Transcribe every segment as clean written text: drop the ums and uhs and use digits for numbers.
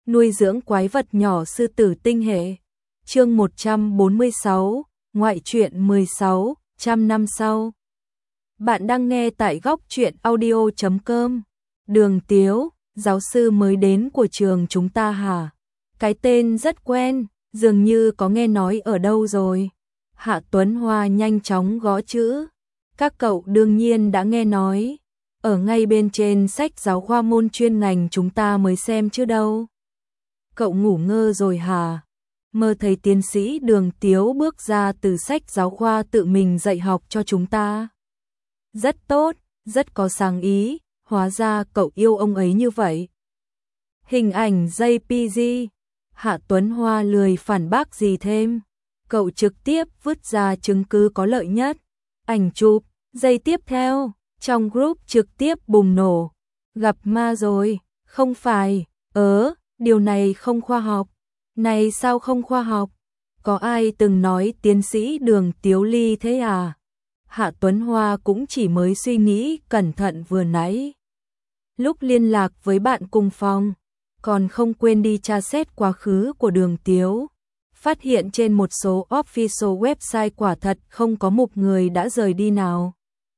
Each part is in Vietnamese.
nuôi dưỡng quái vật nhỏ sư tử tinh hệ. Chương 146, ngoại truyện 16, trăm năm sau. Bạn đang nghe tại góc truyện audio.com. Đường Tiếu, giáo sư mới đến của trường chúng ta hả? Cái tên rất quen, dường như có nghe nói ở đâu rồi. Hạ Tuấn Hoa nhanh chóng gõ chữ. Các cậu đương nhiên đã nghe nói. Ở ngay bên trên sách giáo khoa môn chuyên ngành chúng ta mới xem chứ đâu. Cậu ngủ ngơ rồi hả? Mơ thấy tiến sĩ Đường Tiếu bước ra từ sách giáo khoa tự mình dạy học cho chúng ta. Rất tốt, rất có sáng ý, hóa ra cậu yêu ông ấy như vậy. Hình ảnh JPG, Hạ Tuấn Hoa lười phản bác gì thêm. Cậu trực tiếp vứt ra chứng cứ có lợi nhất. Ảnh chụp, giây tiếp theo, trong group trực tiếp bùng nổ. Gặp ma rồi, không phải, điều này không khoa học. Này sao không khoa học? Có ai từng nói tiến sĩ Đường Tiếu ly thế à? Hạ Tuấn Hoa cũng chỉ mới suy nghĩ cẩn thận vừa nãy. Lúc liên lạc với bạn cùng phòng, còn không quên đi tra xét quá khứ của Đường Tiếu. Phát hiện trên một số official website quả thật không có một người đã rời đi nào.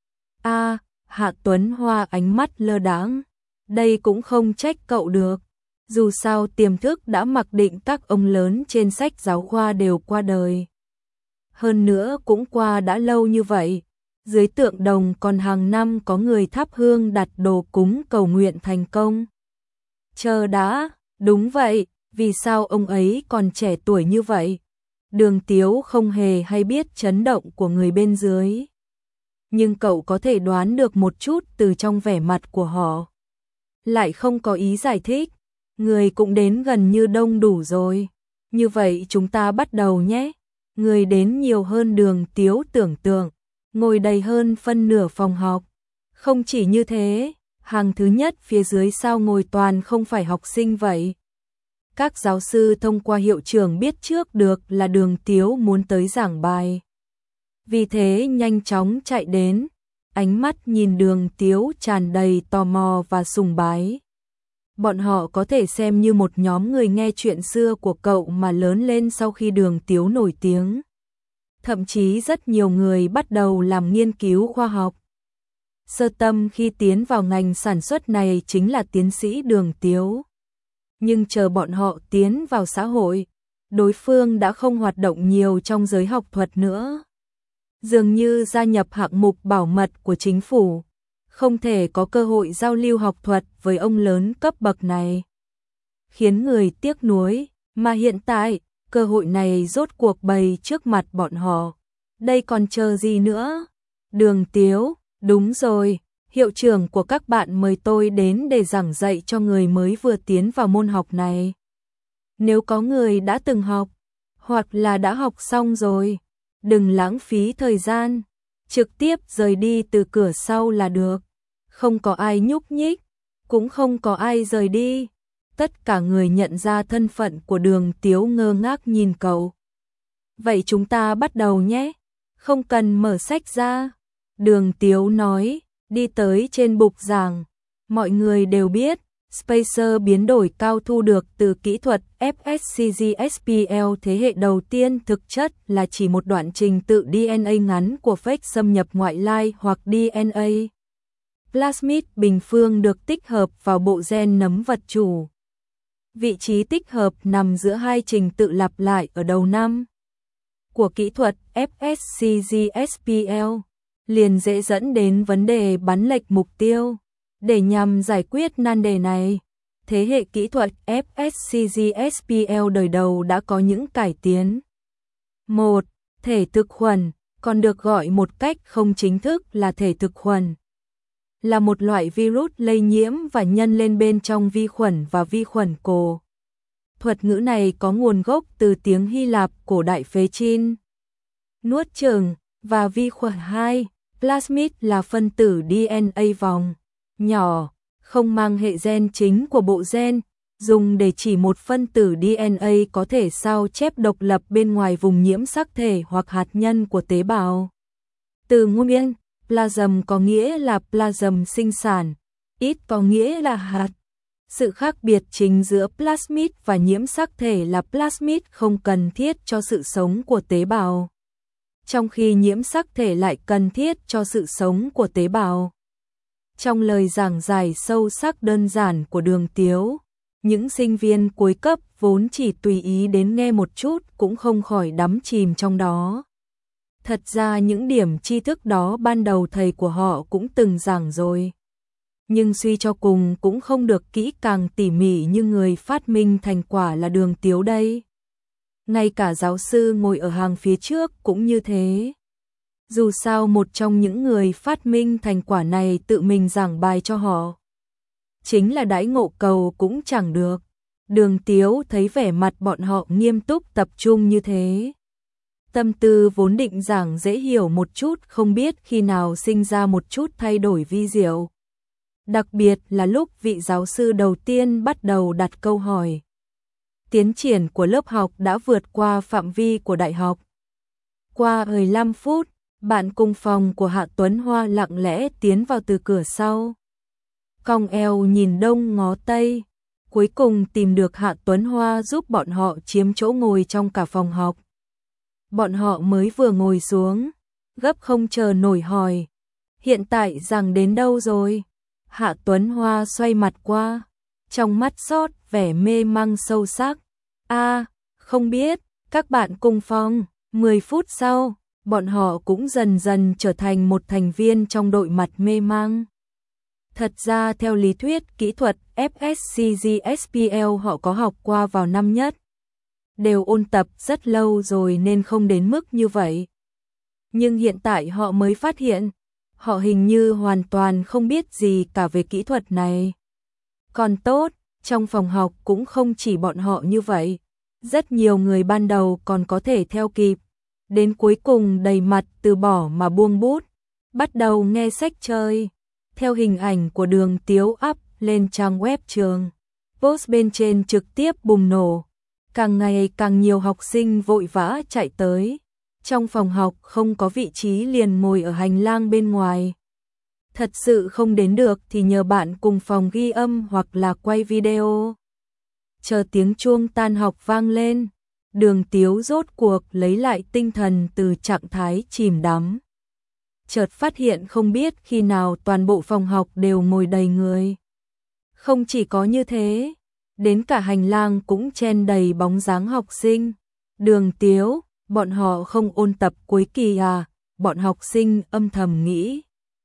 Hạ Tuấn Hoa ánh mắt lơ đãng. Đây cũng không trách cậu được. Dù sao tiềm thức đã mặc định các ông lớn trên sách giáo khoa đều qua đời. Hơn nữa cũng qua đã lâu như vậy. Dưới tượng đồng còn hàng năm có người thắp hương đặt đồ cúng cầu nguyện thành công. Chờ đã, đúng vậy, vì sao ông ấy còn trẻ tuổi như vậy? Đường Tiếu không hề hay biết chấn động của người bên dưới. Nhưng cậu có thể đoán được một chút từ trong vẻ mặt của họ. Lại không có ý giải thích. Người cũng đến gần như đông đủ rồi. Như vậy chúng ta bắt đầu nhé. Người đến nhiều hơn Đường Tiếu tưởng tượng. Ngồi đầy hơn phân nửa phòng học. Không chỉ như thế, hàng thứ nhất phía dưới sao ngồi toàn không phải học sinh vậy. Các giáo sư thông qua hiệu trưởng biết trước được là Đường Tiếu muốn tới giảng bài. Vì thế nhanh chóng chạy đến. Ánh mắt nhìn Đường Tiếu tràn đầy tò mò và sùng bái. Bọn họ có thể xem như một nhóm người nghe chuyện xưa của cậu mà lớn lên sau khi Đường Tiếu nổi tiếng. Thậm chí rất nhiều người bắt đầu làm nghiên cứu khoa học. Sơ tâm khi tiến vào ngành sản xuất này chính là tiến sĩ Đường Tiếu. Nhưng chờ bọn họ tiến vào xã hội, đối phương đã không hoạt động nhiều trong giới học thuật nữa. Dường như gia nhập hạng mục bảo mật của chính phủ. Không thể có cơ hội giao lưu học thuật với ông lớn cấp bậc này. Khiến người tiếc nuối, mà hiện tại, cơ hội này rốt cuộc bày trước mặt bọn họ. Đây còn chờ gì nữa? Đường Tiếu, đúng rồi, hiệu trưởng của các bạn mời tôi đến để giảng dạy cho người mới vừa tiến vào môn học này. Nếu có người đã từng học, hoặc là đã học xong rồi, đừng lãng phí thời gian, trực tiếp rời đi từ cửa sau là được. Không có ai nhúc nhích, cũng không có ai rời đi. Tất cả người nhận ra thân phận của Đường Tiếu ngơ ngác nhìn cậu. Vậy chúng ta bắt đầu nhé, không cần mở sách ra. Đường Tiếu nói, đi tới trên bục giảng. Mọi người đều biết, spacer biến đổi cao thu được từ kỹ thuật FSCGSPL thế hệ đầu tiên thực chất là chỉ một đoạn trình tự DNA ngắn của phage xâm nhập ngoại lai hoặc DNA. Plasmid bình phương được tích hợp vào bộ gen nấm vật chủ. Vị trí tích hợp nằm giữa hai trình tự lặp lại ở đầu năm của kỹ thuật FSCGSPL, liền dễ dẫn đến vấn đề bắn lệch mục tiêu. Để nhằm giải quyết nan đề này, thế hệ kỹ thuật FSCGSPL đời đầu đã có những cải tiến. 1. Thể thực khuẩn, còn được gọi một cách không chính thức là thể thực khuẩn, là một loại virus lây nhiễm và nhân lên bên trong vi khuẩn và vi khuẩn cổ. Thuật ngữ này có nguồn gốc từ tiếng Hy Lạp cổ đại phế chin, nuốt chửng, và vi khuẩn 2, plasmid là phân tử DNA vòng, nhỏ, không mang hệ gen chính của bộ gen, dùng để chỉ một phân tử DNA có thể sao chép độc lập bên ngoài vùng nhiễm sắc thể hoặc hạt nhân của tế bào. Từ nguyên plasm có nghĩa là plasm sinh sản, ít có nghĩa là hạt. Sự khác biệt chính giữa plasmid và nhiễm sắc thể là plasmid không cần thiết cho sự sống của tế bào, trong khi nhiễm sắc thể lại cần thiết cho sự sống của tế bào. Trong lời giảng giải sâu sắc đơn giản của Đường Tiếu, những sinh viên cuối cấp vốn chỉ tùy ý đến nghe một chút cũng không khỏi đắm chìm trong đó. Thật ra những điểm tri thức đó ban đầu thầy của họ cũng từng giảng rồi, nhưng suy cho cùng cũng không được kỹ càng tỉ mỉ như người phát minh thành quả là Đường Tiếu đây. Ngay cả giáo sư ngồi ở hàng phía trước cũng như thế. Dù sao một trong những người phát minh thành quả này tự mình giảng bài cho họ, chính là đãi ngộ cầu cũng chẳng được. Đường Tiếu thấy vẻ mặt bọn họ nghiêm túc tập trung như thế, tâm tư vốn định giảng dễ hiểu một chút không biết khi nào sinh ra một chút thay đổi vi diệu. Đặc biệt là lúc vị giáo sư đầu tiên bắt đầu đặt câu hỏi. Tiến triển của lớp học đã vượt qua phạm vi của đại học. Qua 15 phút, bạn cùng phòng của Hạ Tuấn Hoa lặng lẽ tiến vào từ cửa sau. Cong eo nhìn đông ngó tây, cuối cùng tìm được Hạ Tuấn Hoa giúp bọn họ chiếm chỗ ngồi trong cả phòng học. Bọn họ mới vừa ngồi xuống, gấp không chờ nổi hỏi. Hiện tại rằng đến đâu rồi? Hạ Tuấn Hoa xoay mặt qua, trong mắt xót vẻ mê mang sâu sắc. Không biết, các bạn cùng phòng. 10 phút sau, bọn họ cũng dần dần trở thành một thành viên trong đội mặt mê mang. Thật ra theo lý thuyết kỹ thuật FSCGSPL họ có học qua vào năm nhất. Đều ôn tập rất lâu rồi nên không đến mức như vậy. Nhưng hiện tại họ mới phát hiện, họ hình như hoàn toàn không biết gì cả về kỹ thuật này. Còn tốt, trong phòng học cũng không chỉ bọn họ như vậy. Rất nhiều người ban đầu còn có thể theo kịp. Đến cuối cùng đầy mặt từ bỏ mà buông bút, bắt đầu nghe sách chơi. Theo hình ảnh của Đường Tiếu up lên trang web trường, post bên trên trực tiếp bùng nổ. Càng ngày càng nhiều học sinh vội vã chạy tới. Trong phòng học không có vị trí liền ngồi ở hành lang bên ngoài. Thật sự không đến được thì nhờ bạn cùng phòng ghi âm hoặc là quay video. Chờ tiếng chuông tan học vang lên, Đường Tiếu rốt cuộc lấy lại tinh thần từ trạng thái chìm đắm. Chợt phát hiện không biết khi nào toàn bộ phòng học đều ngồi đầy người. Không chỉ có như thế, đến cả hành lang cũng chen đầy bóng dáng học sinh. Đường Tiếu, bọn họ không ôn tập cuối kỳ à? Bọn học sinh âm thầm nghĩ.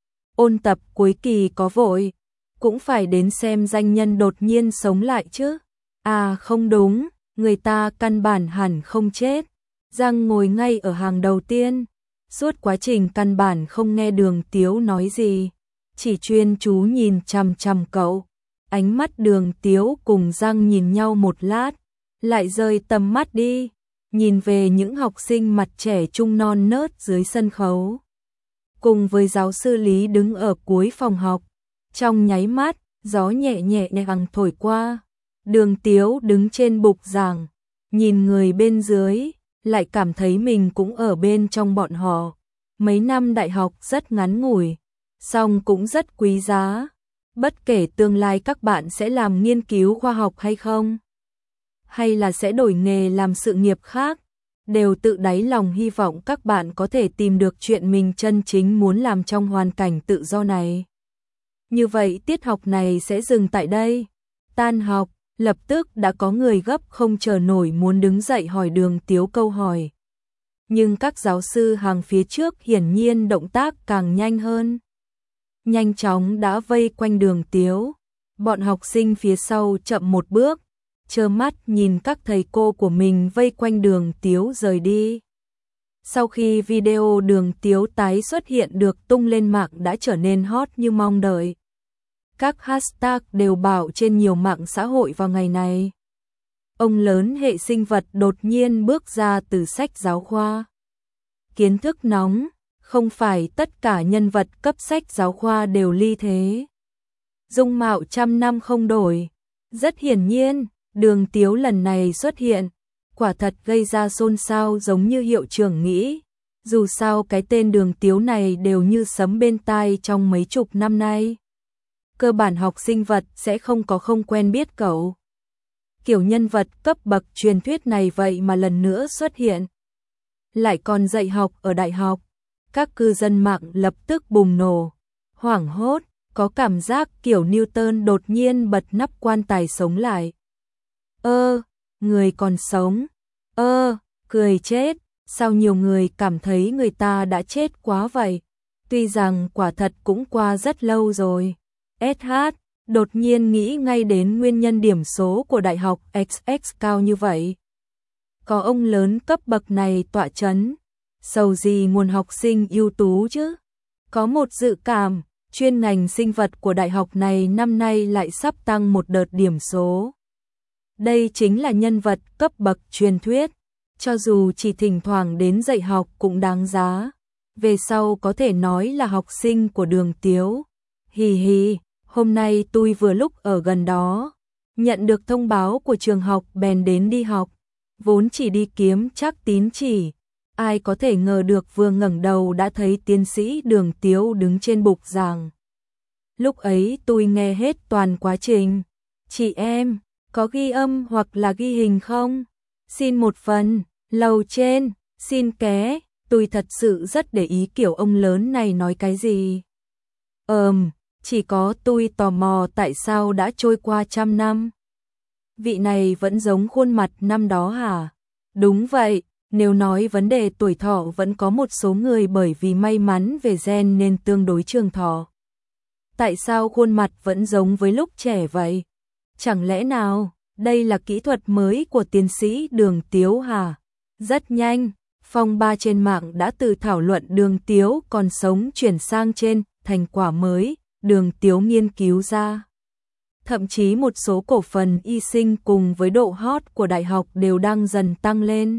Ôn tập cuối kỳ có vội, cũng phải đến xem danh nhân đột nhiên sống lại chứ. Không đúng, người ta căn bản hẳn không chết. Giang ngồi ngay ở hàng đầu tiên, suốt quá trình căn bản không nghe Đường Tiếu nói gì, chỉ chuyên chú nhìn chằm chằm cậu. Ánh mắt Đường Tiếu cùng Giang nhìn nhau một lát, lại rời tầm mắt đi, nhìn về những học sinh mặt trẻ trung non nớt dưới sân khấu. Cùng với giáo sư Lý đứng ở cuối phòng học, trong nháy mắt, gió nhẹ nhẹ nhàng thổi qua. Đường Tiếu đứng trên bục giảng, nhìn người bên dưới, lại cảm thấy mình cũng ở bên trong bọn họ. Mấy năm đại học rất ngắn ngủi, song cũng rất quý giá. Bất kể tương lai các bạn sẽ làm nghiên cứu khoa học hay không, hay là sẽ đổi nghề làm sự nghiệp khác, đều tự đáy lòng hy vọng các bạn có thể tìm được chuyện mình chân chính muốn làm trong hoàn cảnh tự do này. Như vậy tiết học này sẽ dừng tại đây. Tan học, lập tức đã có người gấp không chờ nổi muốn đứng dậy hỏi Đường Tiếu câu hỏi. Nhưng các giáo sư hàng phía trước hiển nhiên động tác càng nhanh hơn. Nhanh chóng đã vây quanh Đường Tiếu. Bọn học sinh phía sau chậm một bước, trơ mắt nhìn các thầy cô của mình vây quanh Đường Tiếu rời đi. Sau khi video Đường Tiếu tái xuất hiện được tung lên mạng đã trở nên hot như mong đợi. Các hashtag đều bảo trên nhiều mạng xã hội vào ngày này. Ông lớn hệ sinh vật đột nhiên bước ra từ sách giáo khoa. Kiến thức nóng, không phải tất cả nhân vật cấp sách giáo khoa đều ly thế. Dung mạo trăm năm không đổi. Rất hiển nhiên, Đường Tiếu lần này xuất hiện, quả thật gây ra xôn xao giống như hiệu trưởng nghĩ. Dù sao cái tên Đường Tiếu này đều như sấm bên tai trong mấy chục năm nay. cơ bản học sinh vật sẽ không quen biết cậu. Kiểu nhân vật cấp bậc truyền thuyết này vậy mà lần nữa xuất hiện. Lại còn dạy học ở đại học. Các cư dân mạng lập tức bùng nổ, hoảng hốt, có cảm giác kiểu Newton đột nhiên bật nắp quan tài sống lại. Người còn sống. Cười chết, sao nhiều người cảm thấy người ta đã chết quá vậy? Tuy rằng quả thật cũng qua rất lâu rồi. SH đột nhiên nghĩ ngay đến nguyên nhân điểm số của đại học XX cao như vậy. Có ông lớn cấp bậc này tọa chấn, sầu gì nguồn học sinh ưu tú chứ. Có một dự cảm, chuyên ngành sinh vật của đại học này năm nay lại sắp tăng một đợt điểm số. Đây chính là nhân vật cấp bậc truyền thuyết, cho dù chỉ thỉnh thoảng đến dạy học cũng đáng giá. Về sau có thể nói là học sinh của Đường Tiếu. Hì hì, hôm nay tôi vừa lúc ở gần đó, nhận được thông báo của trường học bèn đến đi học, vốn chỉ đi kiếm chắc tín chỉ. Ai có thể ngờ được vừa ngẩng đầu đã thấy tiến sĩ Đường Tiếu đứng trên bục giảng. Lúc ấy tôi nghe hết toàn quá trình. Chị em, có ghi âm hoặc là ghi hình không? Xin một phần, lầu trên, xin ké. Tôi thật sự rất để ý kiểu ông lớn này nói cái gì. Chỉ có tôi tò mò tại sao đã trôi qua 100 năm. Vị này vẫn giống khuôn mặt năm đó hả? Đúng vậy, nếu nói vấn đề tuổi thọ vẫn có một số người bởi vì may mắn về gen nên tương đối trường thọ. Tại sao khuôn mặt vẫn giống với lúc trẻ vậy? Chẳng lẽ nào, đây là kỹ thuật mới của tiến sĩ Đường Tiếu hả? Rất nhanh, phong ba trên mạng đã từ thảo luận Đường Tiếu còn sống chuyển sang trên thành quả mới Đường Tiếu nghiên cứu ra. Thậm chí một số cổ phần y sinh cùng với độ hot của đại học đều đang dần tăng lên.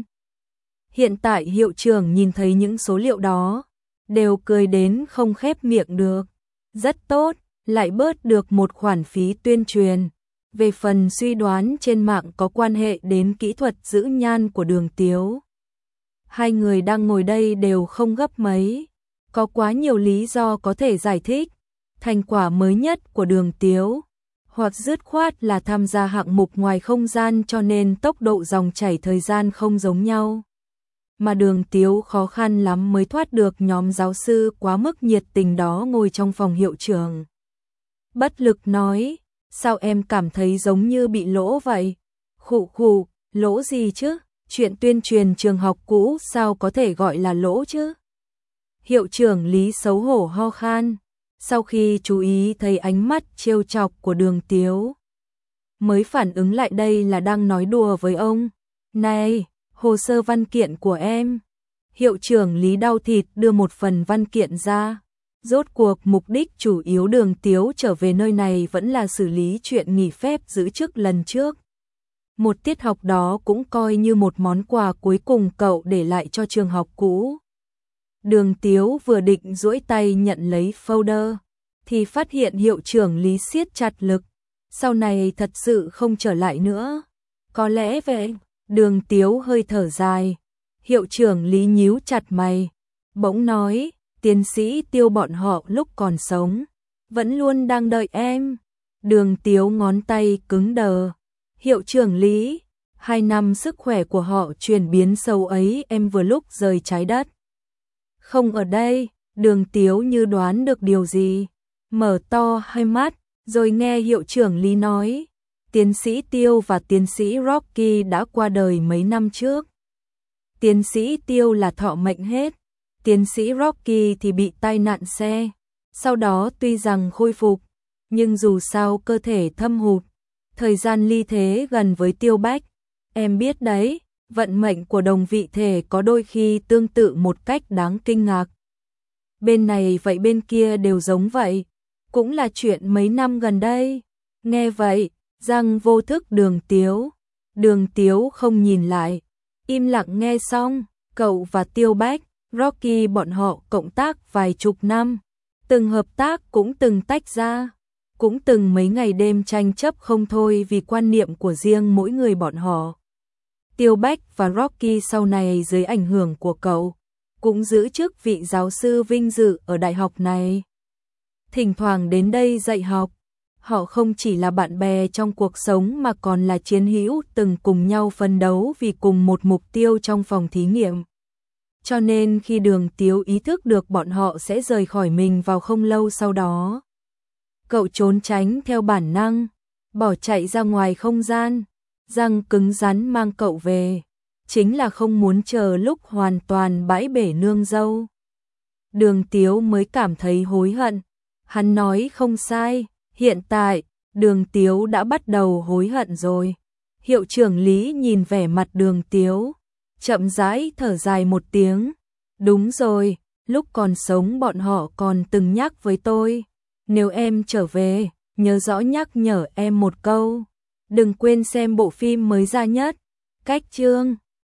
Hiện tại hiệu trưởng nhìn thấy những số liệu đó, đều cười đến không khép miệng được. Rất tốt, lại bớt được một khoản phí tuyên truyền. Về phần suy đoán trên mạng có quan hệ đến kỹ thuật giữ nhan của Đường Tiếu. Hai người đang ngồi đây đều không gấp mấy. Có quá nhiều lý do có thể giải thích. Thành quả mới nhất của Đường Tiếu, hoặc dứt khoát là tham gia hạng mục ngoài không gian cho nên tốc độ dòng chảy thời gian không giống nhau. Mà Đường Tiếu khó khăn lắm mới thoát được nhóm giáo sư quá mức nhiệt tình đó ngồi trong phòng hiệu trưởng. Bất lực nói, sao em cảm thấy giống như bị lỗ vậy? Khụ, lỗ gì chứ? Chuyện tuyên truyền trường học cũ sao có thể gọi là lỗ chứ? Hiệu trưởng Lý xấu hổ ho khan, sau khi chú ý thấy ánh mắt trêu chọc của Đường Tiếu, mới phản ứng lại đây là đang nói đùa với ông. Này, hồ sơ văn kiện của em. Hiệu trưởng Lý đau thịt đưa một phần văn kiện ra. Rốt cuộc mục đích chủ yếu Đường Tiếu trở về nơi này vẫn là xử lý chuyện nghỉ phép giữ chức lần trước. Một tiết học đó cũng coi như một món quà cuối cùng cậu để lại cho trường học cũ. Đường Tiếu vừa định duỗi tay nhận lấy folder, thì phát hiện hiệu trưởng Lý siết chặt lực. Sau này thật sự không trở lại nữa. Có lẽ vậy. Đường Tiếu hơi thở dài. Hiệu trưởng Lý nhíu chặt mày, bỗng nói, tiến sĩ Tiêu bọn họ lúc còn sống vẫn luôn đang đợi em. Đường Tiếu ngón tay cứng đờ. Hiệu trưởng Lý, 2 năm sức khỏe của họ chuyển biến sâu ấy em vừa lúc rời trái đất. Không ở đây. Đường Tiếu như đoán được điều gì, mở to hai mắt, rồi nghe hiệu trưởng Lý nói, tiến sĩ Tiêu và tiến sĩ Rocky đã qua đời mấy năm trước. Tiến sĩ Tiêu là thọ mệnh hết, tiến sĩ Rocky thì bị tai nạn xe. Sau đó tuy rằng khôi phục, nhưng dù sao cơ thể thâm hụt, thời gian ly thế gần với Tiêu Bách. Em biết đấy, vận mệnh của đồng vị thể có đôi khi tương tự một cách đáng kinh ngạc. Bên này vậy bên kia đều giống vậy, cũng là chuyện mấy năm gần đây. Nghe vậy, răng vô thức Đường Tiếu không nhìn lại, im lặng nghe xong. Cậu và Tiêu Bách, Rocky bọn họ cộng tác vài chục năm, từng hợp tác cũng từng tách ra, cũng từng mấy ngày đêm tranh chấp không thôi vì quan niệm của riêng mỗi người bọn họ. Tiêu Bách và Rocky sau này dưới ảnh hưởng của cậu, cũng giữ chức vị giáo sư vinh dự ở đại học này. Thỉnh thoảng đến đây dạy học, Họ không chỉ là bạn bè trong cuộc sống mà còn là chiến hữu từng cùng nhau phấn đấu vì cùng một mục tiêu trong phòng thí nghiệm. Cho nên khi Đường Tiếu ý thức được bọn họ sẽ rời khỏi mình vào không lâu sau đó, cậu trốn tránh theo bản năng, bỏ chạy ra ngoài không gian, răng cứng rắn mang cậu về, chính là không muốn chờ lúc hoàn toàn bãi bể nương dâu. Đường Tiếu mới cảm thấy hối hận, hắn nói không sai, hiện tại, Đường Tiếu đã bắt đầu hối hận rồi. Hiệu trưởng Lý nhìn vẻ mặt Đường Tiếu, chậm rãi thở dài một tiếng, đúng rồi, lúc còn sống bọn họ còn từng nhắc với tôi, nếu em trở về, nhớ rõ nhắc nhở em một câu, đừng quên xem bộ phim mới ra nhất, Cách Chương.